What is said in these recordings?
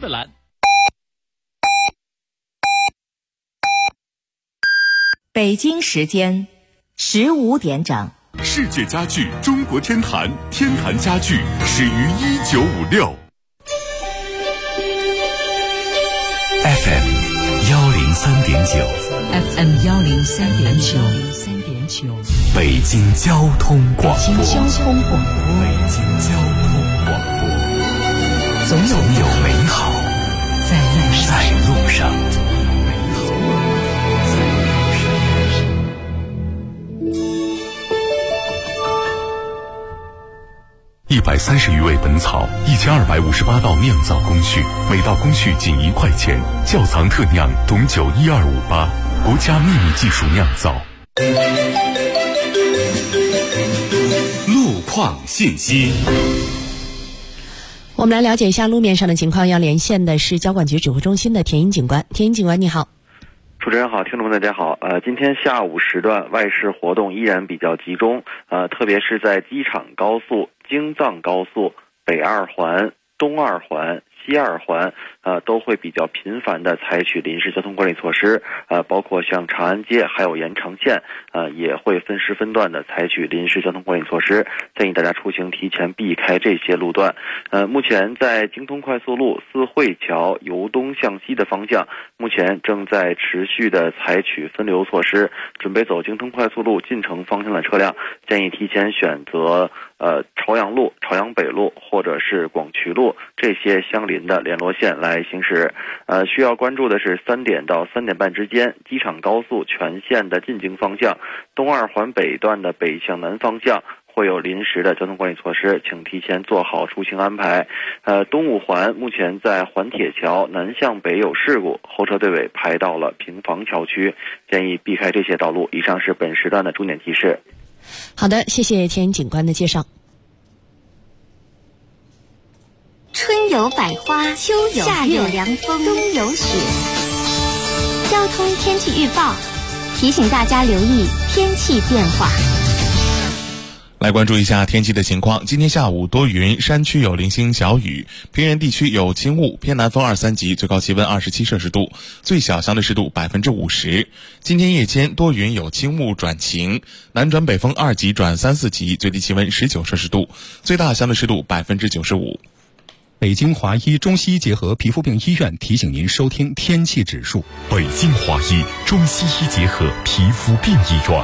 的蓝。 北京时间15点整。 世界家具中国天坛，天坛家具始于1956。FM 103.9， 北京交通广播，总有美好在路上。130余味本草，1258道酿造工序，每道工序仅1块钱。窖藏特酿董酒12588，国家秘密技术酿造。路况信息。 我们来了解一下路面上的情况，要连线的是交管局指挥中心的田英警官。田英警官，你好。 主持人好，听众们大家好。今天下午时段外事活动依然比较集中，特别是在机场高速、京藏高速、北二环、东二环、西二环，都会比较频繁的采取临时交通管理措施，包括像长安街还有延长线，也会分时分段的采取临时交通管理措施，建议大家出行提前避开这些路段。目前在京通快速路四惠桥由东向西的方向，目前正在持续的采取分流措施，准备走京通快速路进城方向的车辆，建议提前选择朝阳路、朝阳北路或者是广渠路这些相邻的联络线来行驶。需要关注的是3点到3点半之间，机场高速全线的进京方向，东二环北段的北向南方向会有临时的交通管理措施，请提前做好出行安排。东五环目前在环铁桥南向北有事故，后车队尾排到了平房桥区，建议避开这些道路。以上是本时段的重点提示。 好的，谢谢田英警官的介绍。 春有百花，秋有月，夏有凉风，冬有雪。交通天气预报提醒大家留意天气变化。 来关注一下天气的情况。今天下午多云，山区有零星小雨，平原地区有轻雾，偏南风2、3级，最高气温27摄氏度，最小相对湿度50%。今天夜间多云有轻雾转晴，南转北风2级转3、4级，最低气温19摄氏度，最大相对湿度95%。 北京华医中西医结合皮肤病医院提醒您收听天气指数。 北京华医中西医结合皮肤病医院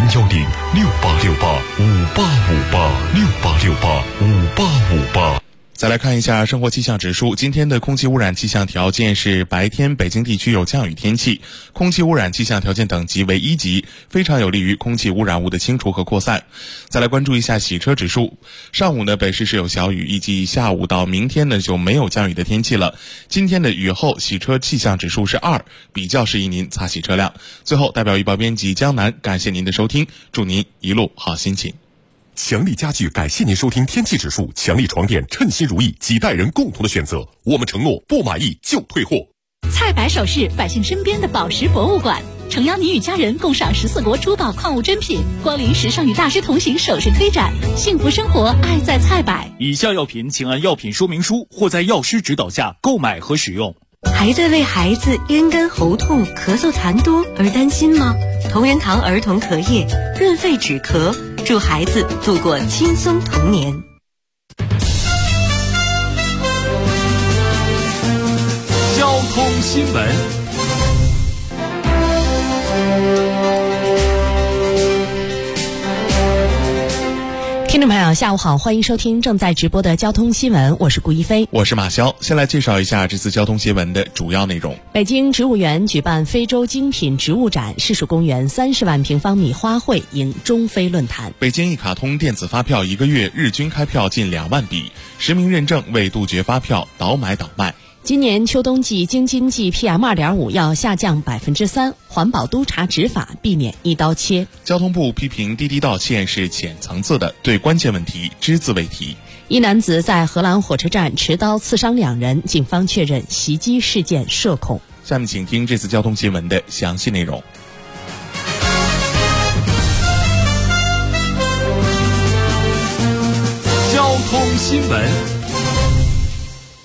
，0106868585858，68685858。 再来看一下生活气象指数，今天的空气污染气象条件是白天北京地区有降雨天气，空气污染气象条件等级为1级，非常有利于空气污染物的清除和扩散。再来关注一下洗车指数，上午呢北市是有小雨，预计下午到明天呢就没有降雨的天气了。今天的雨后洗车气象指数是2，比较适宜您擦洗车辆。最后代表预报编辑江南感谢您的收听，祝您一路好心情。 强力家具感谢您收听天气指数，强力床垫称心如意，几代人共同的选择，我们承诺不满意就退货。 蔡百首饰，百姓身边的宝石博物馆，诚邀你与家人共赏14国珠宝矿物珍品，光临时尚与大师同行首饰推展，幸福生活爱在蔡百。 以下药品请按药品说明书或在药师指导下购买和使用。 还在为孩子咽干喉痛、咳嗽痰多而担心吗？同仁堂儿童咳液润肺止咳，祝孩子度过轻松童年。 交通新闻。 听众朋友下午好，欢迎收听正在直播的交通新闻，我是顾一飞， 我是马潇。先来介绍一下这次交通新闻的主要内容。 北京植物园举办非洲精品植物展，市属公园30万平方米花卉迎中非论坛。 北京一卡通电子发票1个月日均开票近2万笔，实名认证为杜绝发票倒买倒卖。 今年秋冬季京津冀 PM2.5 要下降3%，环保督查执法避免一刀切。 交通部批评滴滴道歉是浅层次的，对关键问题只字未提。 一男子在荷兰火车站持刀刺伤2人，警方确认袭击事件涉恐。 下面请听这次交通新闻的详细内容。 交通新闻。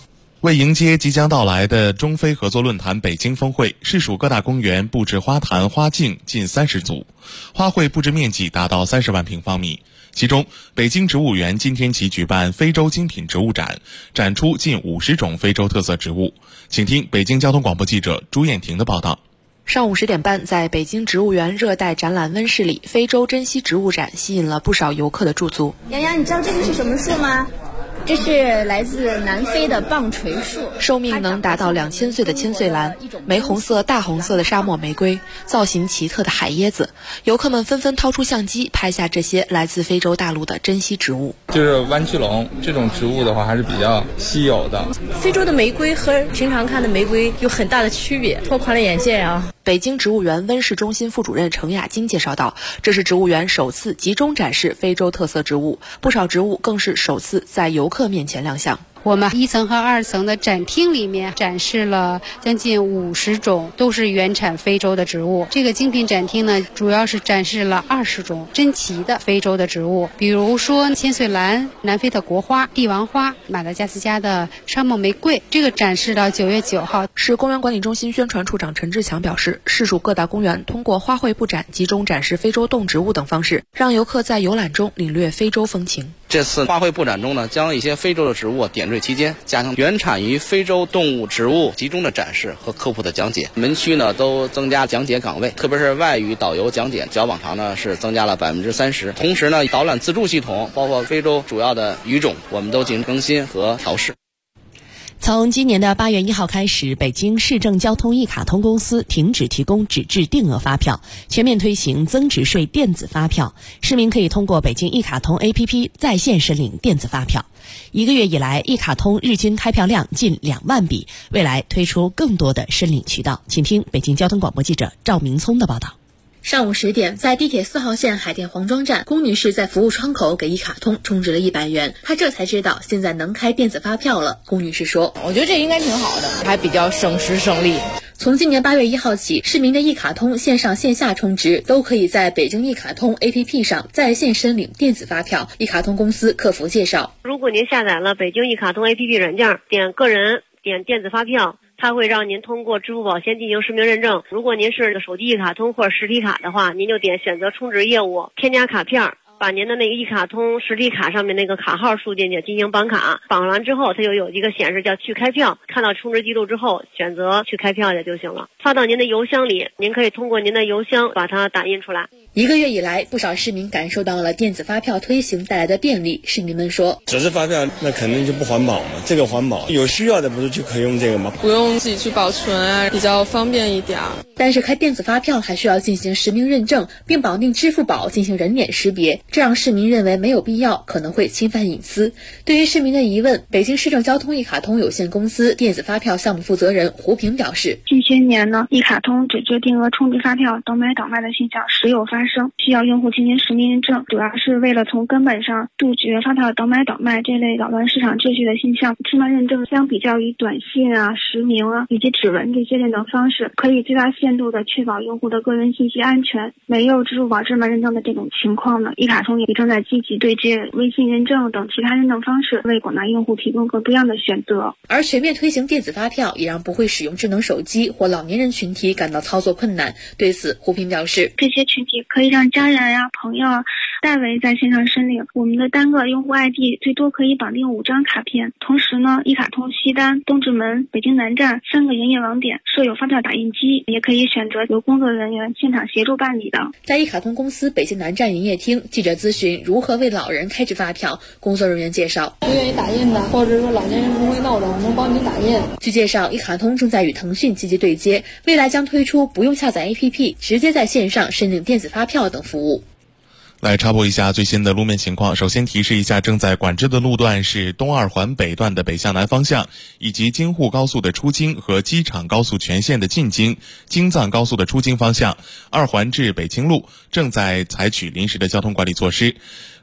为迎接即将到来的中非合作论坛北京峰会，市属各大公园布置花坛花径近30组，花卉布置面积达到30万平方米。其中，北京植物园今天起举办非洲精品植物展，展出近50种非洲特色植物。请听北京交通广播记者朱艳婷的报道。 上午10点半，在北京植物园热带展览温室里，非洲珍稀植物展吸引了不少游客的驻足。 洋洋，你知道这个是什么树吗？这是来自南非的棒槌树， 寿命能达到2000岁的千岁兰，玫红色、大红色的沙漠玫瑰，造型奇特的海椰子，游客们纷纷掏出相机拍下这些来自非洲大陆的珍稀植物。 就是弯曲龙这种植物的话，还是比较稀有的。 非洲的玫瑰和平常看的玫瑰有很大的区别，拓宽了眼界啊！ 北京植物园温室中心副主任程雅金介绍道，这是植物园首次集中展示非洲特色植物，不少植物更是首次在游客面前亮相。 我们1层和2层的展厅里面展示了将近50种都是原产非洲的植物。这个精品展厅呢，主要是展示了20种珍奇的非洲的植物，比如说千岁兰、南非的国花、帝王花、马达加斯加的沙漠玫瑰。这个展示到9月9号。 市公园管理中心宣传处长陈志强表示，市属各大公园通过花卉布展、集中展示非洲动植物等方式，让游客在游览中领略非洲风情。 这次花卉布展中呢，将一些非洲的植物点缀其间，加强原产于非洲动物植物集中的展示和科普的讲解。门区呢都增加讲解岗位，特别是外语导游讲解，较往常呢是增加了30%。同时呢，导览自助系统包括非洲主要的语种，我们都进行更新和调试。 从今年的8月1号开始，北京市政交通一卡通公司停止提供纸质定额发票，全面推行增值税电子发票。市民可以通过北京一卡通 APP 在线申领电子发票。1个月以来，一卡通日均开票量近2万笔，未来推出更多的申领渠道。请听北京交通广播记者赵明聪的报道。 上午10点，在地铁4号线海淀黄庄站，龚女士在服务窗口给一卡通充值了100元，她这才知道现在能开电子发票了。龚女士说：“ 我觉得这应该挺好的，还比较省时省力。” 从今年8月1号起，市民的一卡通线上线下充值都可以在北京一卡通 APP 上在线申领电子发票。一卡通公司客服介绍， 如果您下载了北京一卡通 APP 软件，点个人，点电子发票，它会让您通过支付宝先进行实名认证。如果您是手机一卡通或者实体卡的话，您就点选择充值业务，添加卡片，把您的那个一卡通实体卡上面那个卡号输进去进行绑卡，绑完之后它就有一个显示叫去开票，看到充值记录之后选择去开票也就行了，发到您的邮箱里，您可以通过您的邮箱把它打印出来。 1个月以来，不少市民感受到了电子发票推行带来的便利。市民们说， 纸质发票那肯定就不环保嘛，这个环保，有需要的不是就可以用这个吗？ 不用自己去保存啊，比较方便一点。 但是开电子发票还需要进行实名认证，并绑定支付宝进行人脸识别，这让市民认为没有必要，可能会侵犯隐私。对于市民的疑问，北京市政交通一卡通有限公司电子发票项目负责人胡平表示， 近些年呢，一卡通纸质定额充值发票倒买倒卖的现象时有发生，需要用户进行实名认证，主要是为了从根本上杜绝发票倒买倒卖这类扰乱市场秩序的现象。芝麻认证相比较于短信啊、实名啊以及指纹这些认证方式，可以最大限度的确保用户的个人信息安全。没有支付宝芝麻认证的这种情况呢，一卡通也正在积极对接微信认证等其他认证方式，为广大用户提供更多样的选择。 而全面推行电子发票，也让不会使用智能手机或老年人群体感到操作困难。对此，胡平表示， 这些群体可以让家人啊、朋友啊代为在线上申领。我们的单个用户 ID 最多可以绑定5张卡片。同时呢，一卡通西单、东直门、北京南站3个营业网点设有发票打印机，也可以选择由工作人员现场协助办理的。 在一卡通公司北京南站营业厅，记者咨询如何为老人开制发票，工作人员介绍， 不愿意打印的，或者说老年人不会闹钟，我能帮您打印。 据介绍，一卡通正在与腾讯积极对接，未来将推出不用下载 APP， 直接在线上申领电子发票等服务。 来插播一下最新的路面情况。首先提示一下，正在管制的路段是东二环北段的北向南方向，以及京沪高速的出京和机场高速全线的进京、京藏高速的出京方向。2环至北京路正在采取临时的交通管理措施。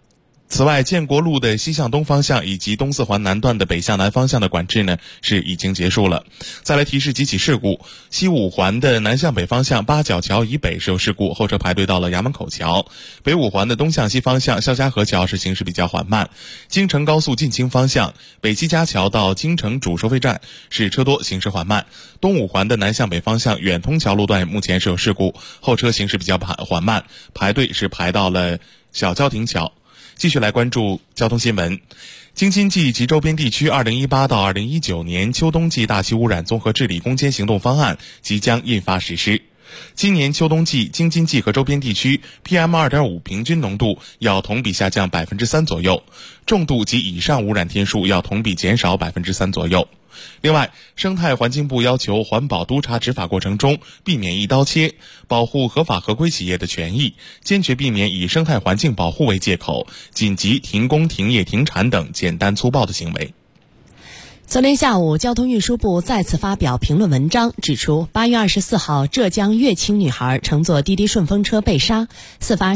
此外，建国路的西向东方向以及东四环南段的北向南方向的管制呢是已经结束了。再来提示几起事故：西五环的南向北方向八角桥以北是有事故，后车排队到了衙门口桥；北五环的东向西方向肖家河桥是行驶比较缓慢；京承高速进京方向北七家桥到京承主收费站是车多，行驶缓慢；东五环的南向北方向远通桥路段目前是有事故，后车行驶比较缓慢，排队是排到了小交亭桥。继续来关注交通新闻。京津冀及周边地区2018到2019年秋冬季大气污染综合治理攻坚行动方案即将印发实施。今年秋冬季京津冀和周边地区 PM2.5 平均浓度要同比下降 3% 左右，重度及以上污染天数要同比减少 3% 左右。另外，生态环境部要求环保督查执法过程中避免一刀切，保护合法合规企业的权益，坚决避免以生态环境保护为借口紧急停工停业停产等简单粗暴的行为。 昨天下午，交通运输部再次发表评论文章，指出8月24号浙江乐清女孩乘坐滴滴顺风车被杀，事发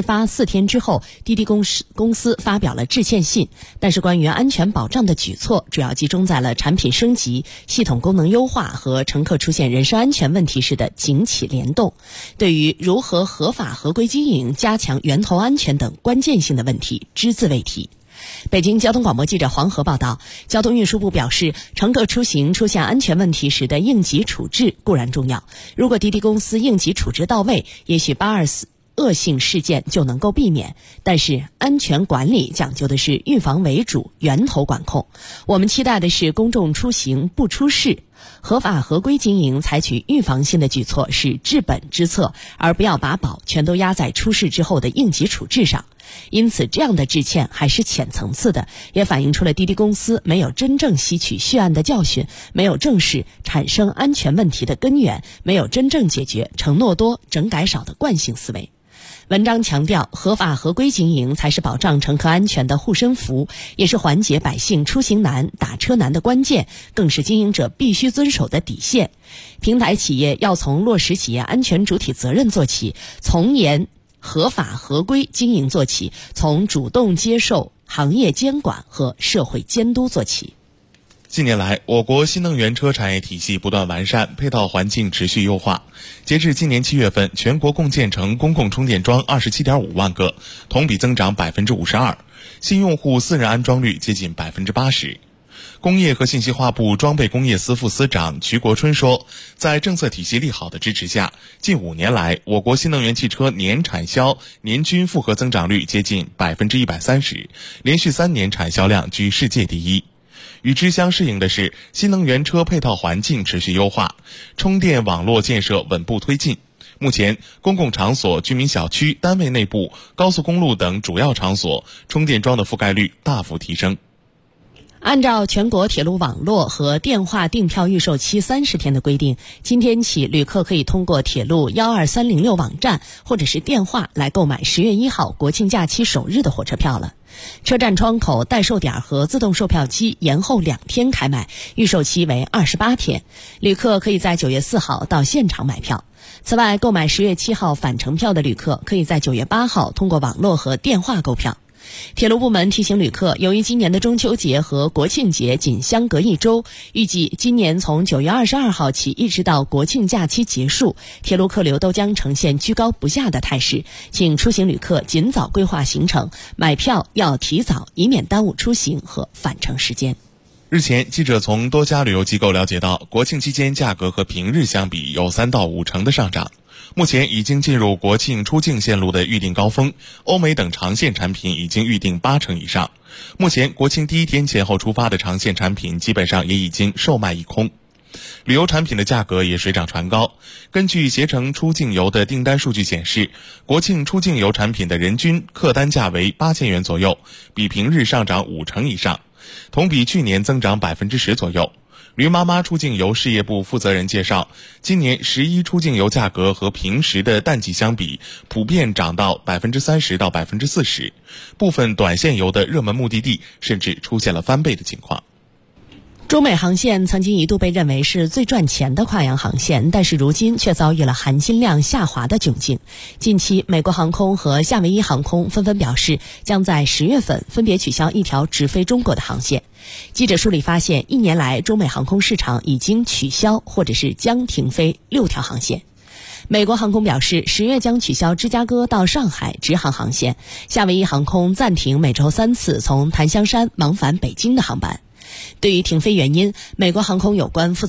4天之后，滴滴公司发表了致歉信，但是关于安全保障的举措主要集中在了产品升级、系统功能优化和乘客出现人身安全问题时的紧启联动，对于如何合法合规经营、加强源头安全等关键性的问题只字未提。北京交通广播记者黄河报道，交通运输部表示，乘客出行出现安全问题时的应急处置固然重要，如果滴滴公司应急处置到位，也许824恶性事件就能够避免。但是安全管理讲究的是预防为主，源头管控。我们期待的是公众出行不出事，合法合规经营，采取预防性的举措是治本之策，而不要把宝全都压在出事之后的应急处置上。因此，这样的致歉还是浅层次的，也反映出了滴滴公司没有真正吸取血案的教训，没有正视产生安全问题的根源，没有真正解决承诺多整改少的惯性思维。文章强调，合法合规经营才是保障乘客安全的护身符，也是缓解百姓出行难、打车难的关键，更是经营者必须遵守的底线。平台企业要从落实企业安全主体责任做起，从严合法合规经营做起，从主动接受行业监管和社会监督做起。 近年来，我国新能源车产业体系不断完善，配套环境持续优化。截至今年7月份，全国共建成公共充电桩27.5万个，同比增长 52%， 新用户私人安装率接近 80%。工业和信息化部装备工业司副司长瞿国春说，在政策体系利好的支持下，近5年来，我国新能源汽车年产销年均复合增长率接近 130%， 连续3年产销量居世界第一。与之相适应的是，新能源车配套环境持续优化，充电网络建设稳步推进。目前，公共场所、居民小区、单位内部、高速公路等主要场所充电桩的覆盖率大幅提升。 按照全国铁路网络和电话订票预售期30天的规定，今天起旅客可以通过铁路12306网站或者是电话来购买10月1号国庆假期首日的火车票了。车站窗口、代售点和自动售票机延后2天开卖，预售期为28天，旅客可以在9月4号到现场买票。此外，购买10月7号返程票的旅客可以在9月8号通过网络和电话购票。铁路部门提醒旅客，由于今年的中秋节和国庆节仅相隔1周，预计今年从9月22号起一直到国庆假期结束，铁路客流都将呈现居高不下的态势，请出行旅客尽早规划行程，买票要提早，以免耽误出行和返程时间。 日前，记者从多家旅游机构了解到，国庆期间价格和平日相比有3到5成的上涨。目前已经进入国庆出境线路的预订高峰，欧美等长线产品已经预订8成以上。目前国庆第1天前后出发的长线产品基本上也已经售卖一空。旅游产品的价格也水涨船高。根据携程出境游的订单数据显示，国庆出境游产品的人均客单价为8000元左右，比平日上涨5成以上，同比去年增长 10% 左右。驴妈妈出境游事业部负责人介绍，今年11出境游价格和平时的淡季相比，普遍涨到 30% 到 40%， 部分短线游的热门目的地甚至出现了翻倍的情况。 中美航线曾经一度被认为是最赚钱的跨洋航线，但是如今却遭遇了含金量下滑的窘境。近期，美国航空和夏威夷航空纷纷表示，将在10月份分别取消一条直飞中国的航线。记者梳理发现，1年来，中美航空市场已经取消或者是将停飞6条航线。美国航空表示，10月将取消芝加哥到上海直航航线，夏威夷航空暂停每周3次从檀香山往返北京的航班。对于停飞原因，美国航空有关负责